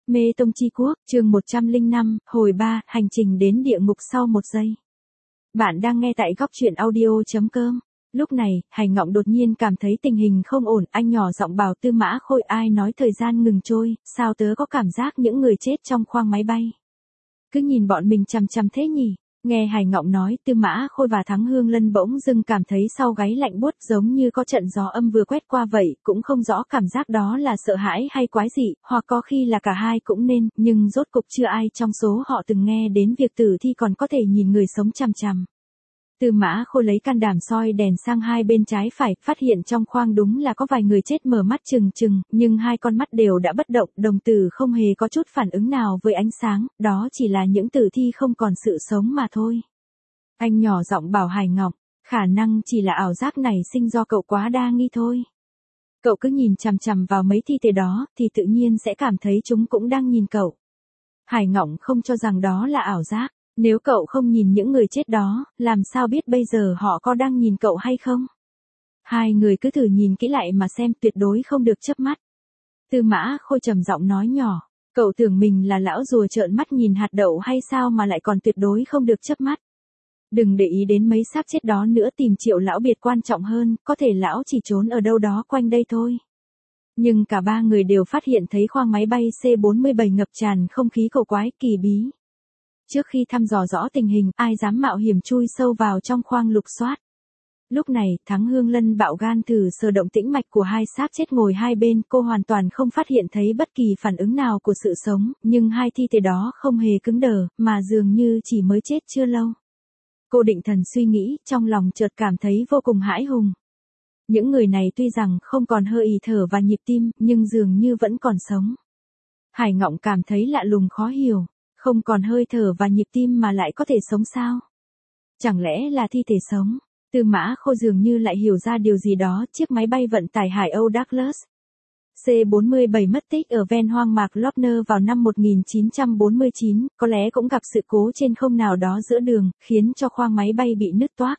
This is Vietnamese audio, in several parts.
Mê Tông Chi Quốc, chương 105, hồi 3, hành trình đến địa ngục sau 1 giây. Bạn đang nghe tại góc truyện audio.com. Lúc này, Hành Ngọng đột nhiên cảm thấy tình hình không ổn, anh nhỏ giọng bảo Tư Mã Khôi, ai nói thời gian ngừng trôi, sao tớ có cảm giác những người chết trong khoang máy bay. Cứ nhìn bọn mình chằm chằm thế nhỉ. Nghe Hành Ngọng nói, Tư Mã Khôi và Thắng Hương Lân bỗng dưng cảm thấy sau gáy lạnh buốt, giống như có trận gió âm vừa quét qua vậy, cũng không rõ cảm giác đó là sợ hãi hay quái dị, hoặc có khi là cả hai cũng nên, nhưng rốt cục chưa ai trong số họ từng nghe đến việc tử thi còn có thể nhìn người sống chằm chằm. Tư Mã Khôi lấy can đảm soi đèn sang hai bên trái phải, phát hiện trong khoang đúng là có vài người chết mở mắt trừng trừng, nhưng hai con mắt đều đã bất động, đồng tử không hề có chút phản ứng nào với ánh sáng, đó chỉ là những tử thi không còn sự sống mà thôi. Anh nhỏ giọng bảo Hải Ngọc, khả năng chỉ là ảo giác này sinh do cậu quá đa nghi thôi. Cậu cứ nhìn chằm chằm vào mấy thi thể đó, thì tự nhiên sẽ cảm thấy chúng cũng đang nhìn cậu. Hải Ngọc không cho rằng đó là ảo giác. Nếu cậu không nhìn những người chết đó, làm sao biết bây giờ họ có đang nhìn cậu hay không? Hai người cứ thử nhìn kỹ lại mà xem, tuyệt đối không được chớp mắt. Tư Mã Khôi trầm giọng nói nhỏ, cậu tưởng mình là lão rùa trợn mắt nhìn hạt đậu hay sao mà lại còn tuyệt đối không được chớp mắt. Đừng để ý đến mấy xác chết đó nữa, tìm Triệu lão biệt quan trọng hơn, có thể lão chỉ trốn ở đâu đó quanh đây thôi. Nhưng cả ba người đều phát hiện thấy khoang máy bay C-47 ngập tràn không khí cổ quái, kỳ bí. Trước khi thăm dò rõ tình hình, ai dám mạo hiểm chui sâu vào trong khoang lục soát. Lúc này, Thắng Hương Lân bạo gan thử sờ động tĩnh mạch của hai xác chết ngồi hai bên, cô hoàn toàn không phát hiện thấy bất kỳ phản ứng nào của sự sống, nhưng hai thi thể đó không hề cứng đờ, mà dường như chỉ mới chết chưa lâu. Cô định thần suy nghĩ, trong lòng chợt cảm thấy vô cùng hãi hùng. Những người này tuy rằng không còn hơi thở và nhịp tim, nhưng dường như vẫn còn sống. Hải Ngọng cảm thấy lạ lùng khó hiểu. Không còn hơi thở và nhịp tim mà lại có thể sống sao? Chẳng lẽ là thi thể sống? Tư Mã Khôi dường như lại hiểu ra điều gì đó, chiếc máy bay vận tải Hải Âu Douglas C-47 mất tích ở ven hoang mạc Lochner vào năm 1949, có lẽ cũng gặp sự cố trên không nào đó giữa đường, khiến cho khoang máy bay bị nứt toác.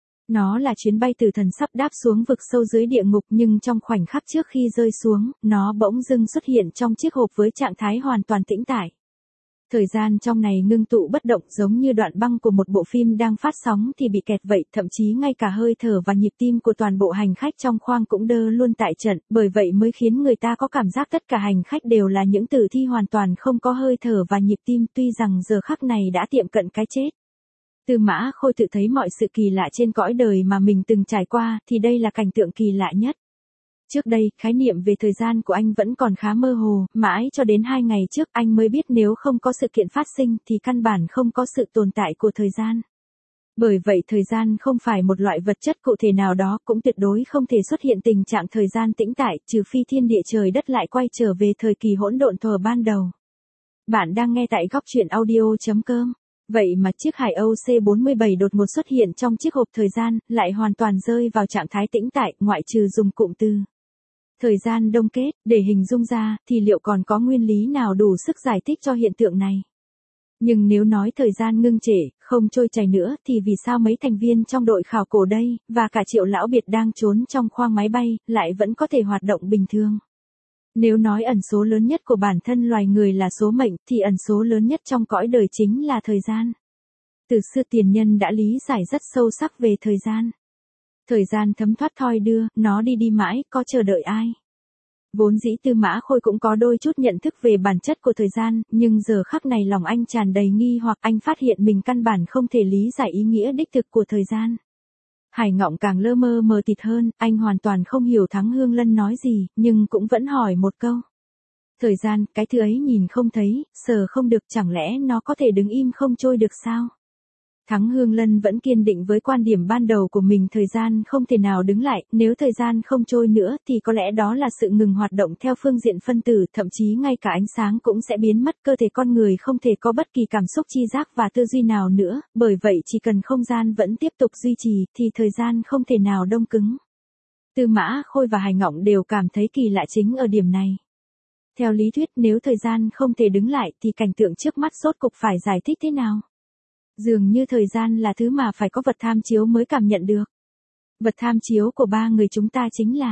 Nó là chuyến bay từ thần sắp đáp xuống vực sâu dưới địa ngục, nhưng trong khoảnh khắc trước khi rơi xuống, nó bỗng dưng xuất hiện trong chiếc hộp với trạng thái hoàn toàn tĩnh tại. Thời gian trong này ngưng tụ bất động, giống như đoạn băng của một bộ phim đang phát sóng thì bị kẹt vậy, thậm chí ngay cả hơi thở và nhịp tim của toàn bộ hành khách trong khoang cũng đơ luôn tại trận, bởi vậy mới khiến người ta có cảm giác tất cả hành khách đều là những tử thi hoàn toàn không có hơi thở và nhịp tim, tuy rằng giờ khắc này đã tiệm cận cái chết. Tư Mã Khôi tự thấy mọi sự kỳ lạ trên cõi đời mà mình từng trải qua, thì đây là cảnh tượng kỳ lạ nhất. Trước đây, khái niệm về thời gian của anh vẫn còn khá mơ hồ, mãi cho đến 2 ngày trước anh mới biết nếu không có sự kiện phát sinh thì căn bản không có sự tồn tại của thời gian. Bởi vậy thời gian không phải một loại vật chất cụ thể nào đó, cũng tuyệt đối không thể xuất hiện tình trạng thời gian tĩnh tại, trừ phi thiên địa trời đất lại quay trở về thời kỳ hỗn độn thuở ban đầu. Bạn đang nghe tại góc truyện audio.com. Vậy mà chiếc Hải Âu C-47 đột ngột xuất hiện trong chiếc hộp thời gian, lại hoàn toàn rơi vào trạng thái tĩnh tại, ngoại trừ dùng cụm từ thời gian đông kết, để hình dung ra, thì liệu còn có nguyên lý nào đủ sức giải thích cho hiện tượng này? Nhưng nếu nói thời gian ngưng trệ, không trôi chảy nữa, thì vì sao mấy thành viên trong đội khảo cổ đây, và cả Triệu lão biệt đang trốn trong khoang máy bay, lại vẫn có thể hoạt động bình thường? Nếu nói ẩn số lớn nhất của bản thân loài người là số mệnh, thì ẩn số lớn nhất trong cõi đời chính là thời gian. Từ xưa tiền nhân đã lý giải rất sâu sắc về thời gian. Thời gian thấm thoát thoi đưa, nó đi đi mãi, có chờ đợi ai. Vốn dĩ Tư Mã Khôi cũng có đôi chút nhận thức về bản chất của thời gian, nhưng giờ khắc này lòng anh tràn đầy nghi hoặc, anh phát hiện mình căn bản không thể lý giải ý nghĩa đích thực của thời gian. Hải Ngọng càng lơ mơ mờ tịt hơn, anh hoàn toàn không hiểu Thắng Hương Lân nói gì, nhưng cũng vẫn hỏi một câu. Thời gian, cái thứ ấy nhìn không thấy, sờ không được, chẳng lẽ nó có thể đứng im không trôi được sao? Thắng Hương Lân vẫn kiên định với quan điểm ban đầu của mình, thời gian không thể nào đứng lại, nếu thời gian không trôi nữa thì có lẽ đó là sự ngừng hoạt động theo phương diện phân tử, thậm chí ngay cả ánh sáng cũng sẽ biến mất, cơ thể con người không thể có bất kỳ cảm xúc tri giác và tư duy nào nữa, bởi vậy chỉ cần không gian vẫn tiếp tục duy trì thì thời gian không thể nào đông cứng. Tư Mã Khôi và Hải Ngọng đều cảm thấy kỳ lạ chính ở điểm này. Theo lý thuyết, nếu thời gian không thể đứng lại thì cảnh tượng trước mắt rốt cục phải giải thích thế nào? Dường như thời gian là thứ mà phải có vật tham chiếu mới cảm nhận được. Vật tham chiếu của ba người chúng ta chính là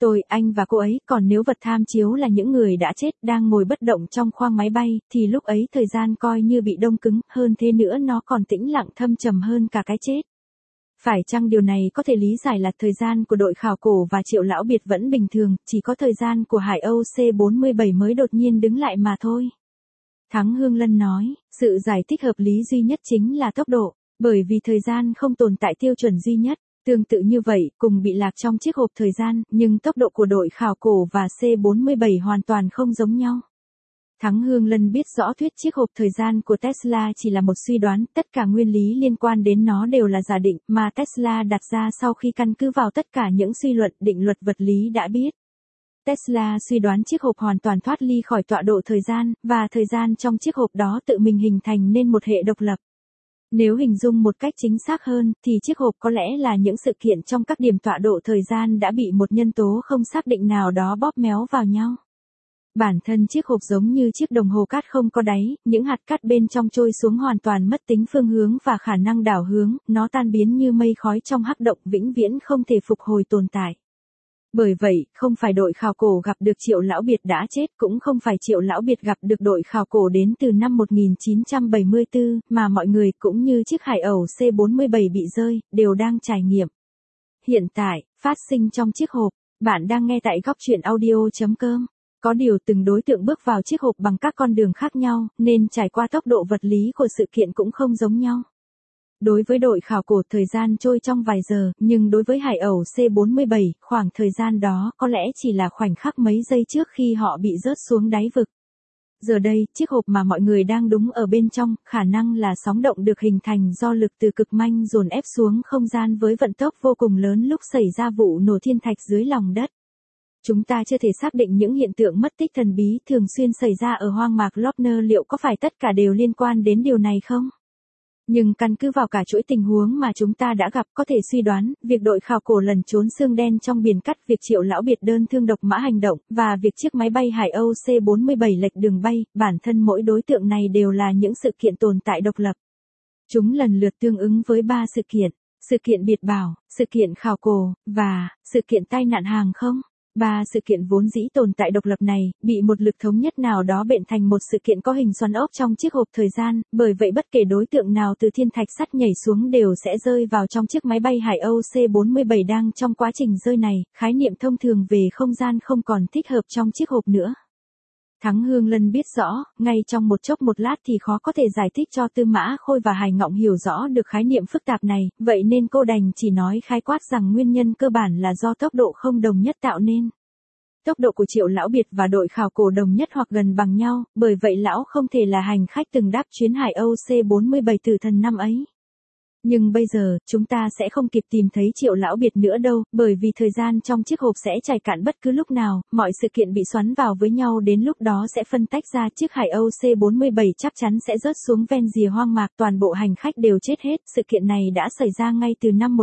Tôi, anh và cô ấy, còn nếu vật tham chiếu là những người đã chết đang ngồi bất động trong khoang máy bay, thì lúc ấy thời gian coi như bị đông cứng, hơn thế nữa nó còn tĩnh lặng thâm trầm hơn cả cái chết. Phải chăng điều này có thể lý giải là thời gian của đội khảo cổ và Triệu Lão Biệt vẫn bình thường, chỉ có thời gian của Hải Âu C-47 mới đột nhiên đứng lại mà thôi? Thắng Hương Lân nói, sự giải thích hợp lý duy nhất chính là tốc độ, bởi vì thời gian không tồn tại tiêu chuẩn duy nhất. Tương tự như vậy, cùng bị lạc trong chiếc hộp thời gian, nhưng tốc độ của đội khảo cổ và C-47 hoàn toàn không giống nhau. Thắng Hương Lân biết rõ thuyết chiếc hộp thời gian của Tesla chỉ là một suy đoán, tất cả nguyên lý liên quan đến nó đều là giả định mà Tesla đặt ra sau khi căn cứ vào tất cả những suy luận định luật vật lý đã biết. Tesla suy đoán chiếc hộp hoàn toàn thoát ly khỏi tọa độ thời gian, và thời gian trong chiếc hộp đó tự mình hình thành nên một hệ độc lập. Nếu hình dung một cách chính xác hơn, thì chiếc hộp có lẽ là những sự kiện trong các điểm tọa độ thời gian đã bị một nhân tố không xác định nào đó bóp méo vào nhau. Bản thân chiếc hộp giống như chiếc đồng hồ cát không có đáy, những hạt cát bên trong trôi xuống hoàn toàn mất tính phương hướng và khả năng đảo hướng, nó tan biến như mây khói trong hắc động vĩnh viễn không thể phục hồi tồn tại. Bởi vậy, không phải đội khảo cổ gặp được Triệu Lão Biệt đã chết, cũng không phải Triệu Lão Biệt gặp được đội khảo cổ đến từ năm 1974, mà mọi người cũng như chiếc Hải Ẩu C-47 bị rơi, đều đang trải nghiệm. Hiện tại, phát sinh trong chiếc hộp, bạn đang nghe tại góc truyện audio.com. Có điều từng đối tượng bước vào chiếc hộp bằng các con đường khác nhau, nên trải qua tốc độ vật lý của sự kiện cũng không giống nhau. Đối với đội khảo cổ thời gian trôi trong vài giờ, nhưng đối với Hải Ẩu C-47, khoảng thời gian đó có lẽ chỉ là khoảnh khắc mấy giây trước khi họ bị rớt xuống đáy vực. Giờ đây, chiếc hộp mà mọi người đang đúng ở bên trong, khả năng là sóng động được hình thành do lực từ cực manh dồn ép xuống không gian với vận tốc vô cùng lớn lúc xảy ra vụ nổ thiên thạch dưới lòng đất. Chúng ta chưa thể xác định những hiện tượng mất tích thần bí thường xuyên xảy ra ở hoang mạc Lochner liệu có phải tất cả đều liên quan đến điều này không? Nhưng căn cứ vào cả chuỗi tình huống mà chúng ta đã gặp có thể suy đoán, việc đội khảo cổ lẩn trốn xương đen trong biển cắt, việc Triệu Lão Biệt đơn thương độc mã hành động, và việc chiếc máy bay Hải Âu C-47 lệch đường bay, bản thân mỗi đối tượng này đều là những sự kiện tồn tại độc lập. Chúng lần lượt tương ứng với 3 sự kiện biệt bảo, sự kiện khảo cổ, và sự kiện tai nạn hàng không. 3 sự kiện vốn dĩ tồn tại độc lập này, bị một lực thống nhất nào đó bện thành một sự kiện có hình xoắn ốc trong chiếc hộp thời gian, bởi vậy bất kể đối tượng nào từ thiên thạch sắt nhảy xuống đều sẽ rơi vào trong chiếc máy bay Hải Âu C-47 đang trong quá trình rơi này, khái niệm thông thường về không gian không còn thích hợp trong chiếc hộp nữa. Thắng Hương Lân biết rõ, ngay trong một chốc một lát thì khó có thể giải thích cho Tư Mã Khôi và Hải Ngọng hiểu rõ được khái niệm phức tạp này, vậy nên cô đành chỉ nói khái quát rằng nguyên nhân cơ bản là do tốc độ không đồng nhất tạo nên. Tốc độ của Triệu Lão Biệt và đội khảo cổ đồng nhất hoặc gần bằng nhau, bởi vậy lão không thể là hành khách từng đáp chuyến Hải Âu C-47 tử thần năm ấy. Nhưng bây giờ, chúng ta sẽ không kịp tìm thấy Triệu Lão Biệt nữa đâu, bởi vì thời gian trong chiếc hộp sẽ chảy cạn bất cứ lúc nào, mọi sự kiện bị xoắn vào với nhau đến lúc đó sẽ phân tách ra, chiếc Hải Âu C-47 chắc chắn sẽ rớt xuống ven rìa hoang mạc, toàn bộ hành khách đều chết hết, sự kiện này đã xảy ra ngay từ năm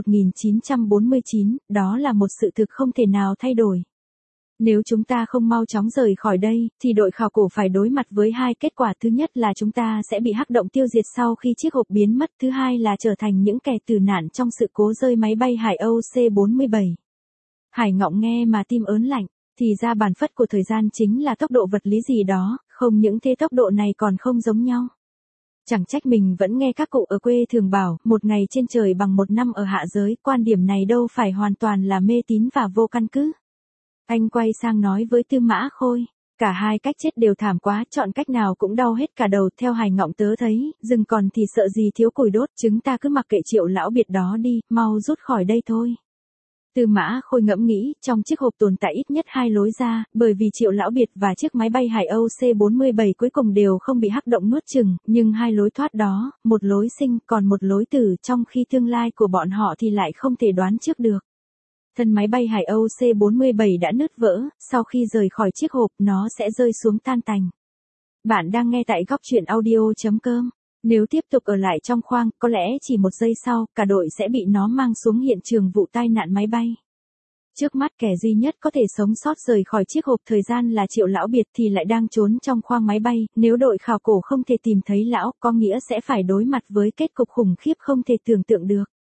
1949, đó là một sự thực không thể nào thay đổi. Nếu chúng ta không mau chóng rời khỏi đây, thì đội khảo cổ phải đối mặt với 2 kết quả. Thứ nhất là chúng ta sẽ bị hắc động tiêu diệt sau khi chiếc hộp biến mất. Thứ hai là trở thành những kẻ tử nạn trong sự cố rơi máy bay Hải Âu C-47. Hải Ngọng nghe mà tim ớn lạnh, thì ra bản phất của thời gian chính là tốc độ vật lý gì đó, không những thế tốc độ này còn không giống nhau. Chẳng trách mình vẫn nghe các cụ ở quê thường bảo, một ngày trên trời bằng một năm ở hạ giới, quan điểm này đâu phải hoàn toàn là mê tín và vô căn cứ. Anh quay sang nói với Tư Mã Khôi, cả 2 cách chết đều thảm quá, chọn cách nào cũng đau hết cả đầu, theo Hải Ngọng tớ thấy, rừng còn thì sợ gì thiếu củi đốt, chúng ta cứ mặc kệ Triệu Lão Biệt đó đi, mau rút khỏi đây thôi. Tư Mã Khôi ngẫm nghĩ, trong chiếc hộp tồn tại ít nhất 2 lối ra, bởi vì Triệu Lão Biệt và chiếc máy bay Hải Âu C-47 cuối cùng đều không bị hắc động nuốt chửng, nhưng 2 lối thoát đó, một lối sinh, còn một lối tử, trong khi tương lai của bọn họ thì lại không thể đoán trước được. Thân máy bay Hải Âu C-47 đã nứt vỡ, sau khi rời khỏi chiếc hộp, nó sẽ rơi xuống tan tành. Bạn đang nghe tại góc truyện audio.com. Nếu tiếp tục ở lại trong khoang, có lẽ chỉ 1 giây sau, cả đội sẽ bị nó mang xuống hiện trường vụ tai nạn máy bay. Trước mắt kẻ duy nhất có thể sống sót rời khỏi chiếc hộp thời gian là Triệu Lão Biệt thì lại đang trốn trong khoang máy bay, nếu đội khảo cổ không thể tìm thấy lão, có nghĩa sẽ phải đối mặt với kết cục khủng khiếp không thể tưởng tượng được.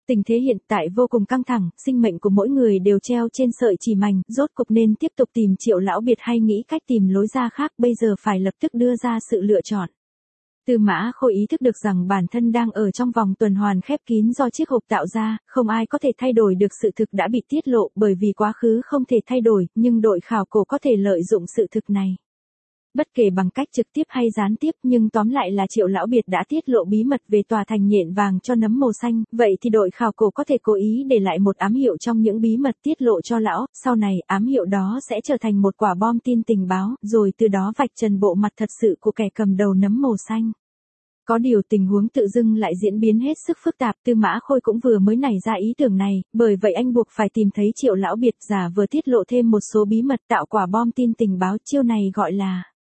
Tình thế hiện tại vô cùng căng thẳng, sinh mệnh của mỗi người đều treo trên sợi chỉ mành, rốt cục nên tiếp tục tìm Triệu lão biệt hay nghĩ cách tìm lối ra khác, bây giờ phải lập tức đưa ra sự lựa chọn. Tư Mã Khôi ý thức được rằng bản thân đang ở trong vòng tuần hoàn khép kín do chiếc hộp tạo ra, không ai có thể thay đổi được sự thực đã bị tiết lộ, bởi vì quá khứ không thể thay đổi, nhưng đội khảo cổ có thể lợi dụng sự thực này. Bất kể bằng cách trực tiếp hay gián tiếp, nhưng tóm lại là Triệu lão biệt đã tiết lộ bí mật về tòa thành nhện vàng cho nấm màu xanh, vậy thì đội khảo cổ có thể cố ý để lại một ám hiệu trong những bí mật tiết lộ cho lão, sau này ám hiệu đó sẽ trở thành một quả bom tin tình báo, rồi từ đó vạch trần bộ mặt thật sự của kẻ cầm đầu nấm màu xanh. Có điều tình huống tự dưng lại diễn biến hết sức phức tạp, Tư Mã Khôi cũng vừa mới nảy ra ý tưởng này, bởi vậy anh buộc phải tìm thấy Triệu lão biệt giả vừa tiết lộ thêm một số bí mật tạo quả bom tin tình báo, chiêu này gọi là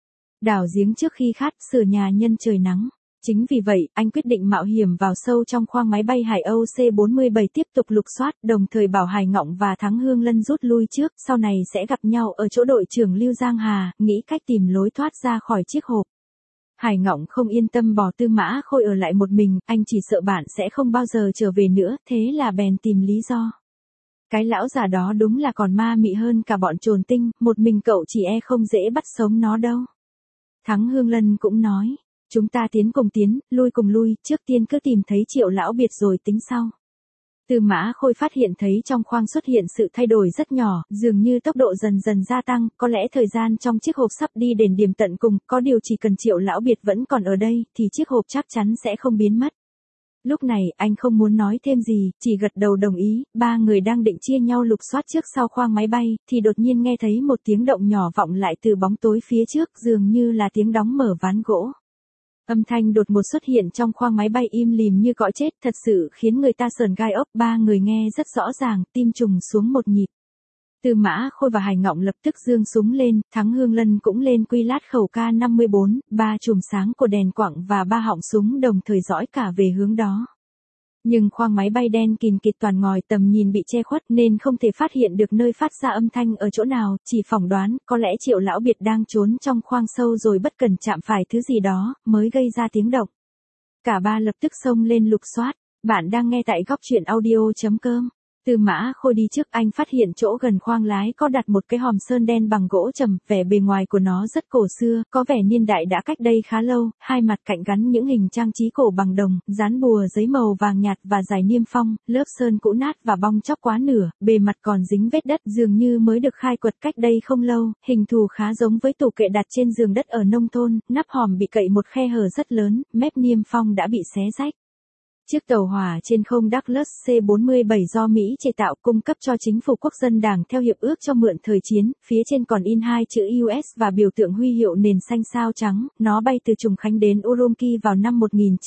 đào giếng trước khi khát, sửa nhà nhân trời nắng. Chính vì vậy, anh quyết định mạo hiểm vào sâu trong khoang máy bay Hải Âu C-47 tiếp tục lục soát, đồng thời bảo Hải Ngọng và Thắng Hương Lân rút lui trước, sau này sẽ gặp nhau ở chỗ đội trưởng Lưu Giang Hà, nghĩ cách tìm lối thoát ra khỏi chiếc hộp. Hải Ngọng không yên tâm bỏ Tư Mã Khôi ở lại một mình, anh chỉ sợ bạn sẽ không bao giờ trở về nữa, thế là bèn tìm lý do. Cái lão già đó đúng là còn ma mị hơn cả bọn trồn tinh, một mình cậu chỉ không dễ bắt sống nó đâu. Thắng Hương Lân cũng nói, chúng ta tiến cùng tiến, lui cùng lui, trước tiên cứ tìm thấy Triệu lão biệt rồi tính sau. Tư Mã Khôi phát hiện thấy trong khoang xuất hiện sự thay đổi rất nhỏ, dường như tốc độ dần dần gia tăng, có lẽ thời gian trong chiếc hộp sắp đi đến điểm tận cùng, có điều chỉ cần Triệu lão biệt vẫn còn ở đây, thì chiếc hộp chắc chắn sẽ không biến mất. Lúc này, anh không muốn nói thêm gì, chỉ gật đầu đồng ý, ba người đang định chia nhau lục soát trước sau khoang máy bay, thì đột nhiên nghe thấy một tiếng động nhỏ vọng lại từ bóng tối phía trước, dường như là tiếng đóng mở ván gỗ. Âm thanh đột ngột xuất hiện trong khoang máy bay im lìm như cõi chết, thật sự khiến người ta sởn gai ốc, ba người nghe rất rõ ràng, tim trùng xuống một nhịp. Tư Mã Khôi và Hải Ngọng lập tức giương súng lên, Thắng Hương Lân cũng lên quy lát khẩu K54, ba chùm sáng của đèn quặng và ba họng súng đồng thời dõi cả về hướng đó. Nhưng khoang máy bay đen kìn kịt toàn ngòi, tầm nhìn bị che khuất nên không thể phát hiện được nơi phát ra âm thanh ở chỗ nào, chỉ phỏng đoán có lẽ Triệu lão biệt đang trốn trong khoang sâu rồi bất cẩn chạm phải thứ gì đó, mới gây ra tiếng động. Cả ba lập tức xông lên lục soát. Bạn đang nghe tại góc truyện audio.com. Tư Mã Khôi đi trước, anh phát hiện chỗ gần khoang lái có đặt một cái hòm sơn đen bằng gỗ trầm, vẻ bề ngoài của nó rất cổ xưa, có vẻ niên đại đã cách đây khá lâu, hai mặt cạnh gắn những hình trang trí cổ bằng đồng, dán bùa giấy màu vàng nhạt và giải niêm phong, lớp sơn cũ nát và bong chóc quá nửa, bề mặt còn dính vết đất dường như mới được khai quật cách đây không lâu, hình thù khá giống với tủ kệ đặt trên giường đất ở nông thôn, nắp hòm bị cậy một khe hở rất lớn, mép niêm phong đã bị xé rách. Chiếc tàu hỏa trên không Douglas C-47 do Mỹ chế tạo cung cấp cho chính phủ quốc dân Đảng theo hiệp ước cho mượn thời chiến, phía trên còn in hai chữ US và biểu tượng huy hiệu nền xanh sao trắng, nó bay từ Trùng Khánh đến Urumqi vào năm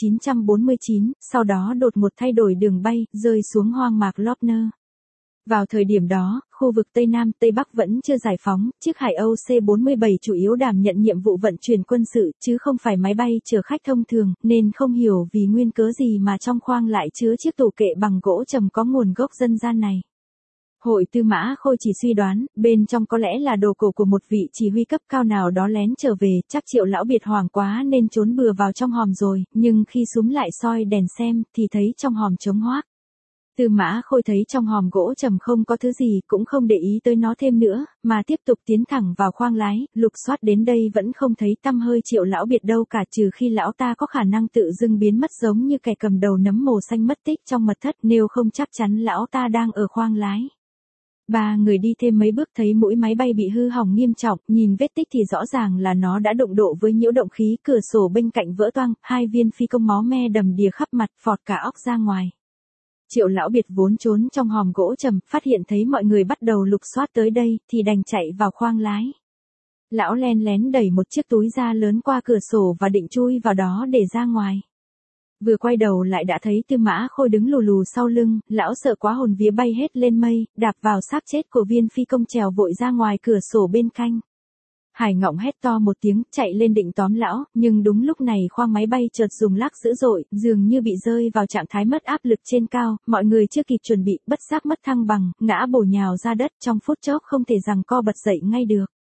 1949, sau đó đột ngột thay đổi đường bay, rơi xuống hoang mạc Lopner. Vào thời điểm đó, khu vực Tây Nam, Tây Bắc vẫn chưa giải phóng, chiếc Hải Âu C-47 chủ yếu đảm nhận nhiệm vụ vận chuyển quân sự, chứ không phải máy bay chở khách thông thường, nên không hiểu vì nguyên cớ gì mà trong khoang lại chứa chiếc tủ kệ bằng gỗ trầm có nguồn gốc dân gian này. Hội Tư Mã Khôi chỉ suy đoán, bên trong có lẽ là đồ cổ của một vị chỉ huy cấp cao nào đó lén trở về, chắc Triệu lão biệt hoảng quá nên trốn bừa vào trong hòm rồi, nhưng khi súm lại soi đèn xem, thì thấy trong hòm trống hoác. Tư Mã Khôi thấy trong hòm gỗ trầm không có thứ gì, cũng không để ý tới nó thêm nữa, mà tiếp tục tiến thẳng vào khoang lái, lục soát đến đây vẫn không thấy tăm hơi Triệu lão biệt đâu cả, trừ khi lão ta có khả năng tự dưng biến mất giống như kẻ cầm đầu nấm màu xanh mất tích trong mật thất, nếu không chắc chắn lão ta đang ở khoang lái. Ba người đi thêm mấy bước thấy mũi máy bay bị hư hỏng nghiêm trọng, nhìn vết tích thì rõ ràng là nó đã đụng độ với nhiễu động khí, cửa sổ bên cạnh vỡ toang, hai viên phi công máu me đầm đìa khắp mặt, phọt cả óc ra ngoài. Triệu lão biệt vốn trốn trong hòm gỗ trầm, phát hiện thấy mọi người bắt đầu lục soát tới đây, thì đành chạy vào khoang lái. Lão len lén đẩy một chiếc túi da lớn qua cửa sổ và định chui vào đó để ra ngoài. Vừa quay đầu lại đã thấy Tư Mã Khôi đứng lù lù sau lưng, lão sợ quá hồn vía bay hết lên mây, đạp vào xác chết của viên phi công trèo vội ra ngoài cửa sổ bên cạnh. Hải Ngọng hét to một tiếng, chạy lên định tóm lão, nhưng đúng lúc này khoang máy bay chợt rung lắc dữ dội, dường như bị rơi vào trạng thái mất áp lực trên cao, mọi người chưa kịp chuẩn bị, bất giác mất thăng bằng, ngã bổ nhào ra đất, trong phút chốc không thể giằng co bật dậy ngay được.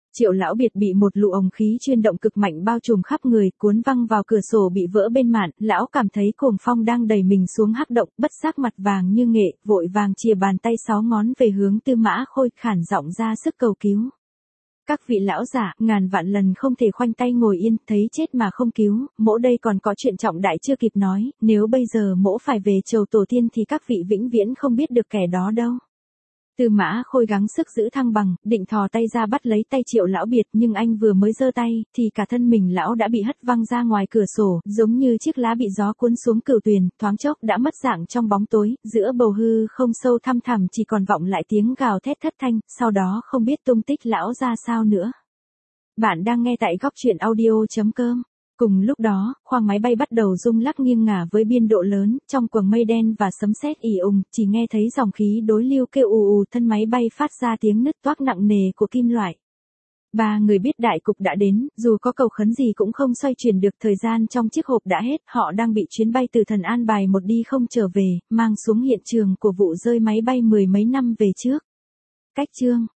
Triệu Lão Biệt bị một luồng khí chuyên động cực mạnh bao trùm khắp người, cuốn văng vào cửa sổ bị vỡ bên mạn, lão cảm thấy cuồng phong đang đẩy mình xuống hắc động, bất giác mặt vàng như nghệ, vội vàng chìa bàn tay 6 ngón về hướng Tư Mã Khôi, khản giọng ra sức cầu cứu. Các vị lão giả, ngàn vạn lần không thể khoanh tay ngồi yên, thấy chết mà không cứu, mỗ đây còn có chuyện trọng đại chưa kịp nói, nếu bây giờ mỗ phải về chầu tổ tiên thì các vị vĩnh viễn không biết được kẻ đó đâu. Tư Mã Khôi gắng sức giữ thăng bằng, định thò tay ra bắt lấy tay Triệu Lão Biệt, nhưng anh vừa mới giơ tay, thì cả thân mình lão đã bị hất văng ra ngoài cửa sổ, giống như chiếc lá bị gió cuốn xuống cửu tuyền, thoáng chốc đã mất dạng trong bóng tối, giữa bầu hư không sâu thăm thẳm chỉ còn vọng lại tiếng gào thét thất thanh, sau đó không biết tung tích lão ra sao nữa. Bạn đang nghe tại góc truyện audio.com. Cùng lúc đó, khoang máy bay bắt đầu rung lắc nghiêng ngả với biên độ lớn, trong quầng mây đen và sấm sét ì ùng, chỉ nghe thấy dòng khí đối lưu kêu ù ù, thân máy bay phát ra tiếng nứt toác nặng nề của kim loại. Ba người biết đại cục đã đến, dù có cầu khấn gì cũng không xoay chuyển được, thời gian trong chiếc hộp đã hết, họ đang bị chuyến bay từ Thần An bài một đi không trở về, mang xuống hiện trường của vụ rơi máy bay 10 mấy năm về trước. Cách chương